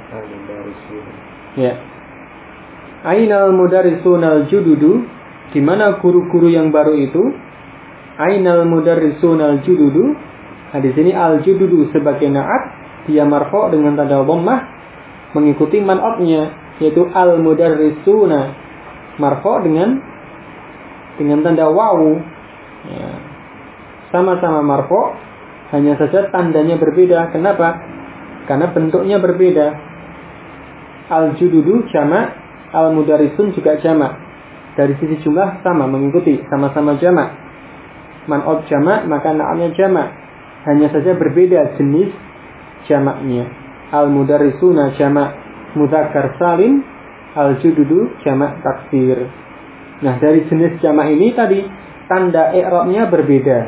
Ya. Ainal mudarrisunal jududu. Di mana guru-guru yang baru itu? Ainal mudarrisunal jududu. Nah, di sini al-jududu sebagai na'at, dia marfu' dengan tanda dhammah mengikuti man'otnya, yaitu al-mudarrisuna marfu' dengan tanda wawu. Ya. Sama-sama marfu', hanya saja tandanya berbeda. Kenapa? Karena bentuknya berbeda. Al-jududu jamak, al-mudarrisun juga jamak. Dari sisi jumlah sama, mengikuti, sama-sama jamak. Man'ot jamak, maka na'atnya jamak. Hanya saja berbeda jenis jamaknya. Al-mudarrisuna jamak mudzakkar salim, al-jududu jamak taksir. Nah, dari jenis jamak ini tadi tanda i'rabnya berbeda.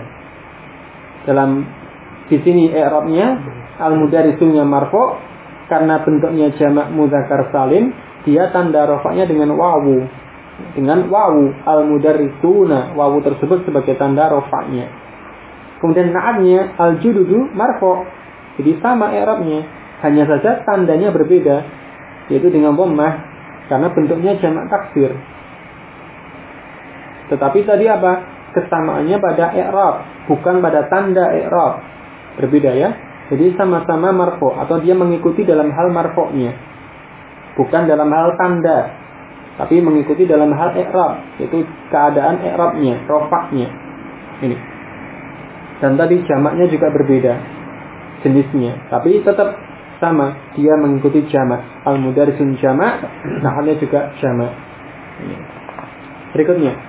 Di sini i'rabnya al-mudarrisunya marfu' karena bentuknya jamak mudzakkar salim, dia tanda rafa'nya dengan wawu. Dengan wawu al-mudarrisuna, wawu tersebut sebagai tanda rafa'nya. Kemudian na'atnya al-jududu marfu'. Jadi sama i'rabnya, hanya saja tandanya berbeda, yaitu dengan dhammah karena bentuknya jamak taksir. Tetapi tadi apa? Kesamaannya pada i'rab, bukan pada tanda i'rab. Berbeda ya. Jadi sama-sama marfu' atau dia mengikuti dalam hal marfu'nya. Bukan dalam hal tanda, tapi mengikuti dalam hal i'rab, yaitu keadaan i'rabnya, rafa'nya. Ini. Dan tadi jamaknya juga berbeda jenisnya, tapi tetap sama, dia mengikuti jamak. Al-mudarrisun jamak, na'atnya juga jamak. Berikutnya.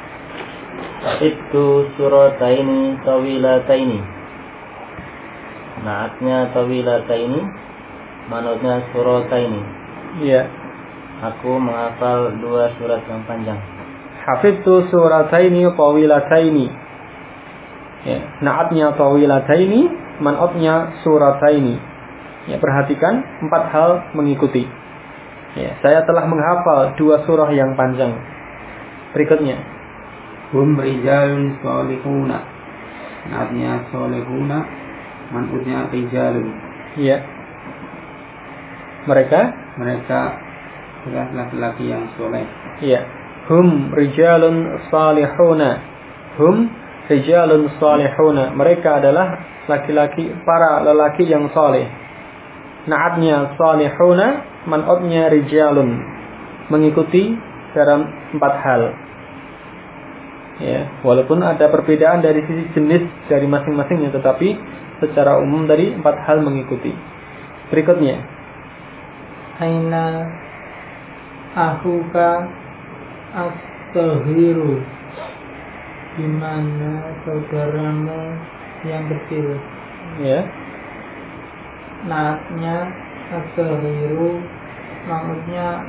Itu surataini tawilataini. Na'atnya tawilataini, manutnya surataini. Iya. Aku menghafal 2 surat yang panjang. Hafidtu surataini tawilataini. Ya, na'atnya tawilataini, man'otnya surataini. Ya, perhatikan 4 hal mengikuti. Ya, saya telah menghafal 2 surah yang panjang. Berikutnya. Hum rijalun salihuna. Na'atnya salihuna, man'otnya rijalun. Ya. Mereka adalah laki-laki yang soleh. Ya. Hum rijalun salihuna. Hum rijalun salihuna. Mereka adalah para lelaki yang saleh. Na'atnya salihuna, man'otnya rijalun. Mengikuti dalam 4 hal. Ya, walaupun ada perbedaan dari sisi jenis dari masing-masingnya, tetapi secara umum dari 4 hal mengikuti. Berikutnya. Aina ahuka as-sahiru. Di mana saudaramu yang kecil? Ya. Naatnya as-sahiru, maksudnya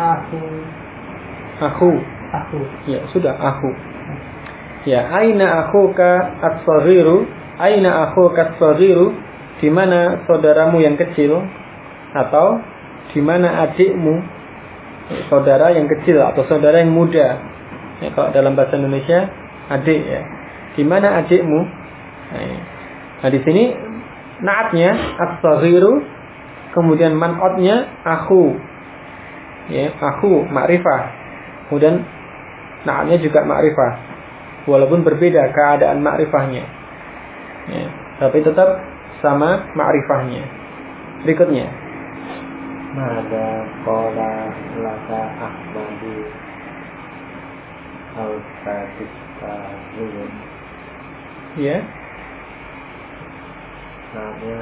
aku. Ya, sudah aku. Ya, aina akhuka as-saghiru? Aina akhuka as-saghiru? Di mana saudaramu yang kecil? Atau di mana adikmu? Saudara yang kecil atau saudara yang muda. Ya, kalau dalam bahasa Indonesia adik ya. Di mana adikmu? Nah, di sini naatnya as-saghiru, kemudian man'otnya akhu. Ya, akhu ma'rifah. Kemudian naatnya juga ma'rifah. Walaupun berbeda keadaan ma'rifahnya. Ya, tapi tetap sama ma'rifahnya. Berikutnya. Mada qala laka Ahmadu al-Pakistani. Ya. Namanya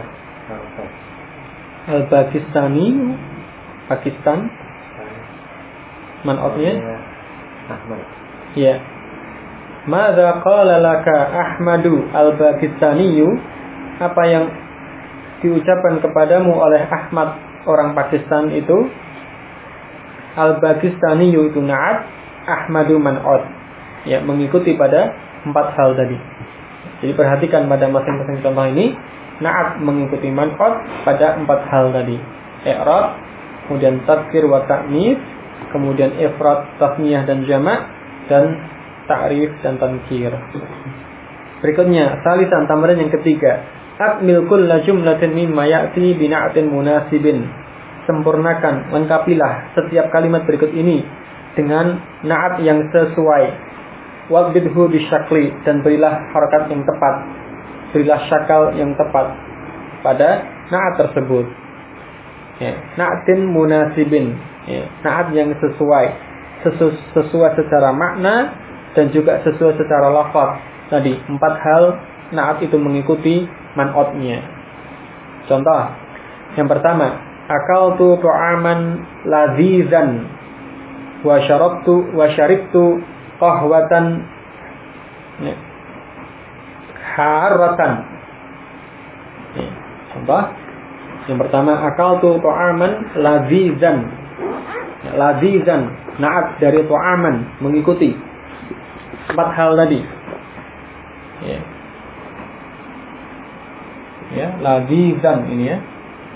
Al-Pakistani, Pakistan. Man'otnya Ahmad. ya. Mada qala laka Ahmadu al-Pakistaniyu, apa yang diucapkan kepadamu oleh Ahmad orang Pakistan itu. Al-Pakistaniyu itu na'at, Ahmadu man'ot, ya, mengikuti pada 4 hal tadi. Jadi perhatikan pada masing-masing contoh ini, na'at mengikuti man'ot pada 4 hal tadi. I'rab, kemudian tadhkir wa ta'nis, kemudian ifrad, tasniyah dan jamak, dan ta'rif dan tankir. Berikutnya, salisan tamrin yang ketiga. Akmil kulla jumlatin mimma ya'ti bina'atin munasibin. Sempurnakan, lengkapilah setiap kalimat berikut ini dengan na'at yang sesuai. Waqbidhu bisyakli, dan berilah harakat yang tepat, berilah syakal yang tepat pada na'at tersebut. Ya, na'atin munasibin, ya, na'at yang sesuai, sesuai secara makna dan juga sesuai secara lafaz. Tadi 4 hal na'at itu mengikuti man'otnya. Contoh yang pertama, akaltu ta'aman ladzizan wa syaribtu qahwatan harratan. Contoh yang pertama, akaltu ta'aman ladzizan. Ladzizan, na'at dari ta'aman, mengikuti 4 hal tadi. Ya, ladzizan ini ya.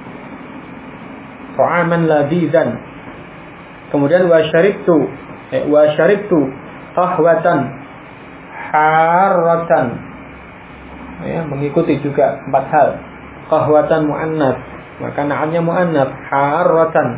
Ta'aman ladzizan. Kemudian wa syaribtu qahwatan harratan. Ya, mengikuti juga 4 hal. Qahwatan muannats, maka na'atnya muannats, harratan.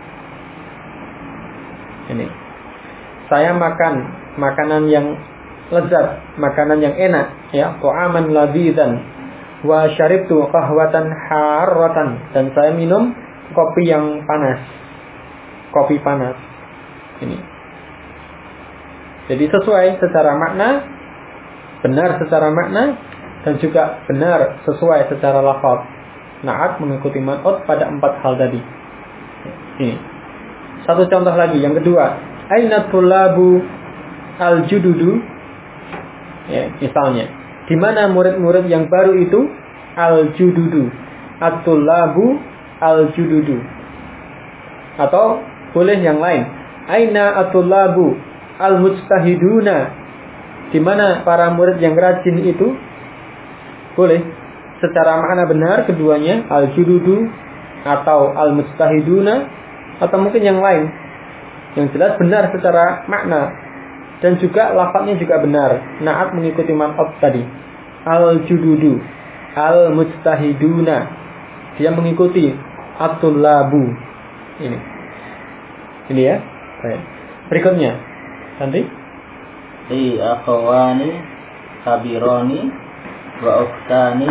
Ini. Saya makan makanan yang lezat, makanan yang enak, ya, ta'aman ladzizan. Wa syaribtu qahwatan harratan, dan saya minum kopi yang panas. Kopi panas. Ini. Jadi sesuai secara makna, benar secara makna, dan juga benar sesuai secara lafaz. Na'at mengikuti man'ut pada 4 hal tadi. Ini. Satu contoh lagi, yang kedua. Aina tullabu al-jududu. Ya, misalnya, di mana murid-murid yang baru itu? Al-jududu. At-tullabu al-jududu. Atau boleh yang lain. Aina at-tullabu al-mujtahiduna. Di mana para murid yang rajin itu? Boleh. Secara makna benar keduanya, al-jududu atau al-mujtahiduna, atau mungkin yang lain. Yang jelas benar secara makna, dan juga lafadznya juga benar. Na'at mengikuti man'ut tadi. Al-jududu, al-mujtahiduna, dia mengikuti at-tullabu. Ini ya. Baik. Berikutnya nanti Li akhawani kabirani wa ukhtani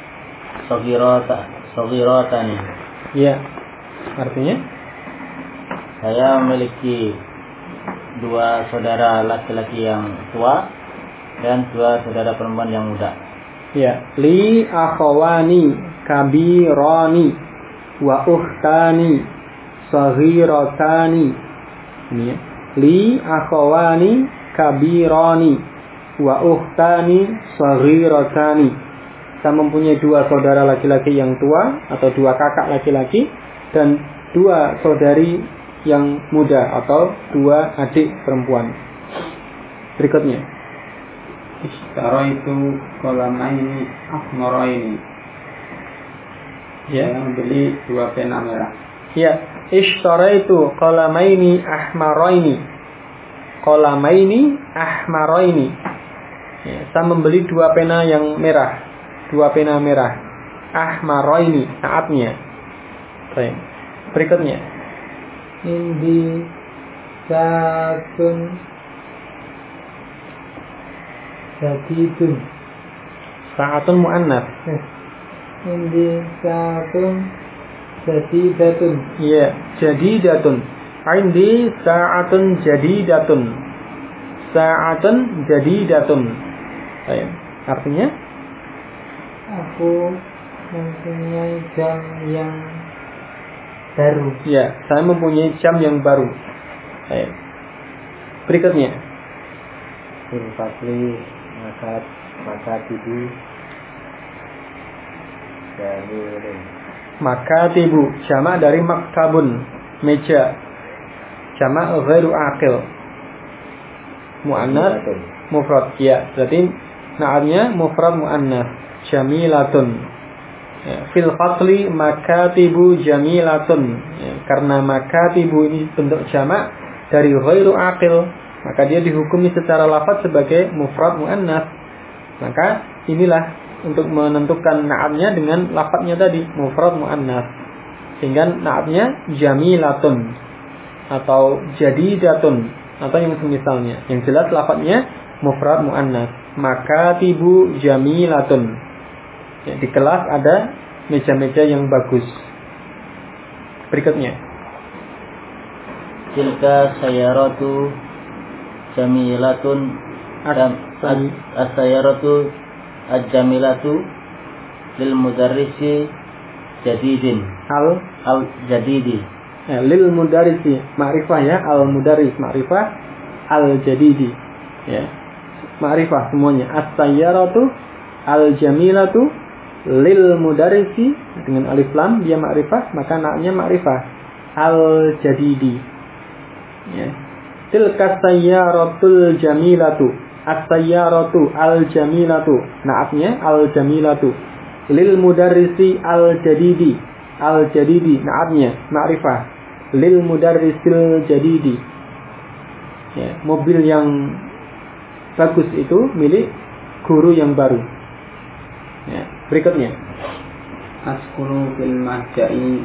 saghiratani. ya, artinya saya memiliki 2 saudara laki-laki yang tua dan 2 saudara perempuan yang muda. ya, li akhawani kabirani wa ukhtani saghiratani. Ini ya. Li akhawani kabirani wa ukhtani saghiratani. Saya mempunyai 2 saudara laki-laki yang tua atau 2 kakak laki-laki dan 2 saudari yang muda atau 2 adik perempuan. Berikutnya. Istaraitu qalamaini ahmaraini. Ya, Saya membeli 2 pena merah. ya, istaraitu qalamaini ahmaraini. Qalamaini ahmaraini. Ya, saya membeli 2 pena yang merah. 2 pena merah. Ahmaroini, naatnya. Baik. Berikutnya. Indi satun jadidun. Sa'atun mu'annas. Indi satun jadidatun. Iya, jadidatun. Indi sa'atun jadidatun. Sa'atun jadidatun. Baik. Artinya? Aku mempunyai jam yang baru. Ya, saya mempunyai jam yang baru. Baik. Berikutnya. Filfasli maka tibu jahilun. Makatibu, jamak dari maktabun, meja. Jamak ghairu aqil. Mu'annas mufrad. Ya, berarti na'atnya mufrad mu'annas. Jamilatun. Ya, fil fasli makatibu jamilatun. Ya, karena makatibu ini bentuk jamak dari ghairu aqil, maka dia dihukumi secara lafaz sebagai mufrad mu'annas. Maka inilah untuk menentukan na'atnya dengan lafadznya tadi, mufrad mu'annas. Sehingga na'atnya jamilatun atau jadidatun atau yang semisalnya. Yang jelas lafadznya mufrad mu'annas. Makatibu jamilatun. Ya, di kelas ada meja-meja yang bagus. Berikutnya. Tilka sayaratu jamilatun. As-sayaratu al-jamilatu lil mudarrisi jadidin. Al-jadidi. Ya, lil mudarrisi ma'rifah ya, al-mudarris ma'rifah, al-jadidi. Ya. Ma'rifah semuanya. As-sayaratu al-jamilatu lil mudarrisi dengan alif lam dia ma'rifah, maka na'nya ma'rifah. Al-jadidi. Ya. Tilka sayyaratul jamilatu. As-sayyaratu al-jamilatu. Na'atnya al-jamilatu. Lil mudarrisi al-jadidi. Al-jadidi na'atnya ma'rifah. Lil mudarrisil jadidi. Ya, mobil yang bagus itu milik guru yang baru. Ya, berikutnya. Askunu fil mahja'i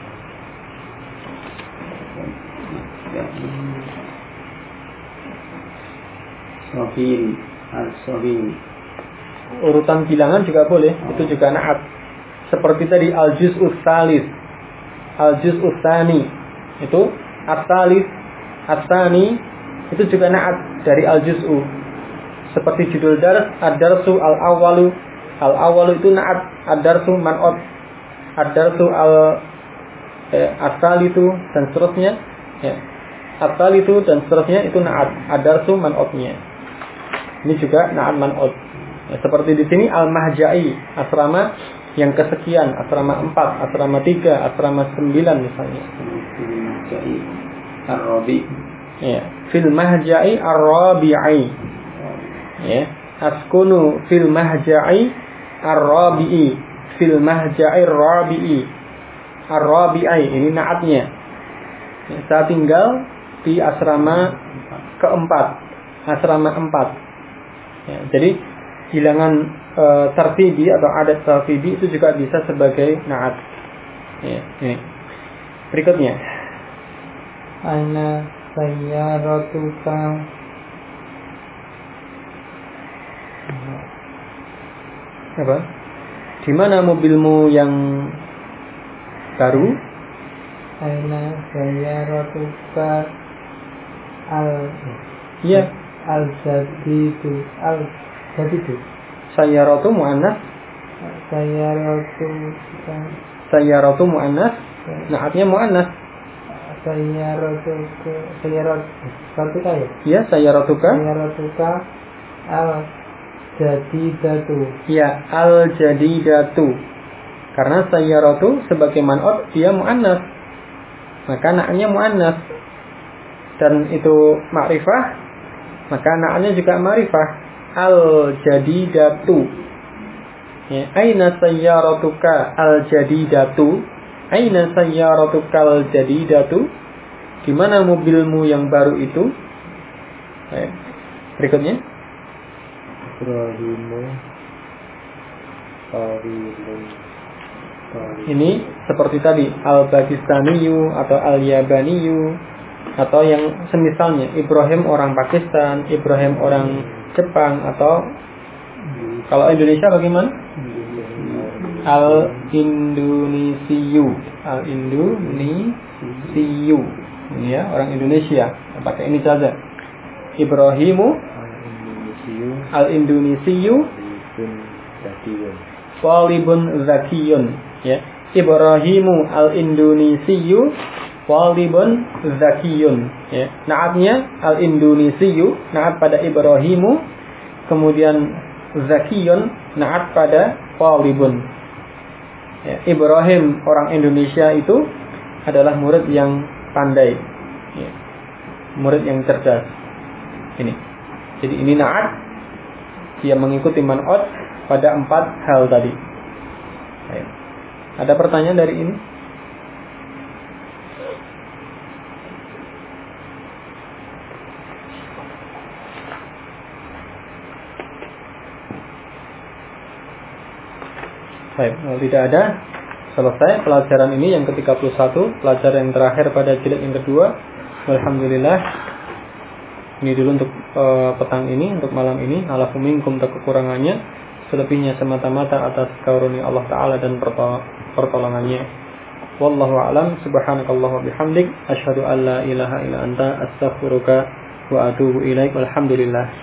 Sohiri al-sohiri. Urutan bilangan juga boleh, itu juga na'at. Seperti tadi al-juz'us salis, al-juz'us tsani. Itu as-salis, as-tsani itu juga na'at dari al-juz'u. Seperti judul dars, ad-darsu al-awwalu. Al-awwalu itu na'at, ad-darsu man'ot. Ad-darsu as-salisu dan seterusnya. Ya. As-salisu dan seterusnya itu na'at, ad-darsu man'otnya. Ini juga na'at man'ot. Ya, seperti di sini al-mahja'i, asrama yang kesekian, asrama 4, asrama 3, asrama 9 misalnya. Fil mahja'i ar-rabi. Ya, fil mahja'i ar-rabi'i. Ya, askunu fil mahja'i ar-rabi'i. Fil mahja'i ar-rabi'i. Ar-rabi'i ini na'atnya. Ya, saya tinggal di asrama keempat, asrama 4. Ya, jadi bilangan tartibi atau adat tartibi itu juga bisa sebagai na'at. Ya, ini. Berikutnya. Ana sayyaratuka. Apa? Di mana mobilmu yang baru? Aina sayyaratuka Iya. al-jadidu. Al-jadidu. Sayyaratu mu'annas. Sayyaratu mu'annas. Na'atnya mu'annas. Sayyaratuka ya? Iya, sayyaratuka. Sayyaratuka al-jadidatu. Iya, al-jadidatu. Karena sayyaratu sebagai man'ot dia mu'annas. Maka na'nya mu'annas. Dan itu ma'rifah, maka na'nya juga ma'rifah. Al-jadidatu. Ya, aina sayyaratuka al-jadidatu. Aina sayyaratuka al-jadidatu. Di mana mobilmu yang baru itu? Berikutnya. Ini seperti tadi Al-Pakistaniyu atau Al-Yabaniyu, atau yang semisalnya Ibrahim orang Pakistan, Ibrahim orang Jepang, atau kalau Indonesia bagaimana? Al-Indonesiyu, Al-Indonesiyu, ini ya, orang Indonesia, pakai ini saja. Ibrahimu Al-Indonesiyu Walibun Zakiyun, ya. Ibrahimu Al-Indonesiyu Walibun Zakiyun, ya. Naatnya Al-Indonesiyu, naat pada Ibrahimu, kemudian Zakiyun, naat pada Walibun. Ya, Ibrahim orang Indonesia itu adalah murid yang pandai, ya. Murid yang cerdas. Ini. Jadi ini naat, dia mengikuti man'ut pada 4 hal tadi. Ya. Ada pertanyaan dari ini? Baik, kalau tidak ada, selesai pelajaran ini yang ke-31, pelajaran yang terakhir pada jilid yang kedua. Alhamdulillah. Ini dulu untuk petang ini, untuk malam ini. Alafu minkum, tak kekurangannya, selebihnya semata-mata atas karunia Allah Ta'ala dan pertolongannya. Wallahu a'lam. Subhanakallah wa bihamdik, asyhadu an la ilaha illa anta, astaghfiruka wa atubu ilaik. Walhamdulillah.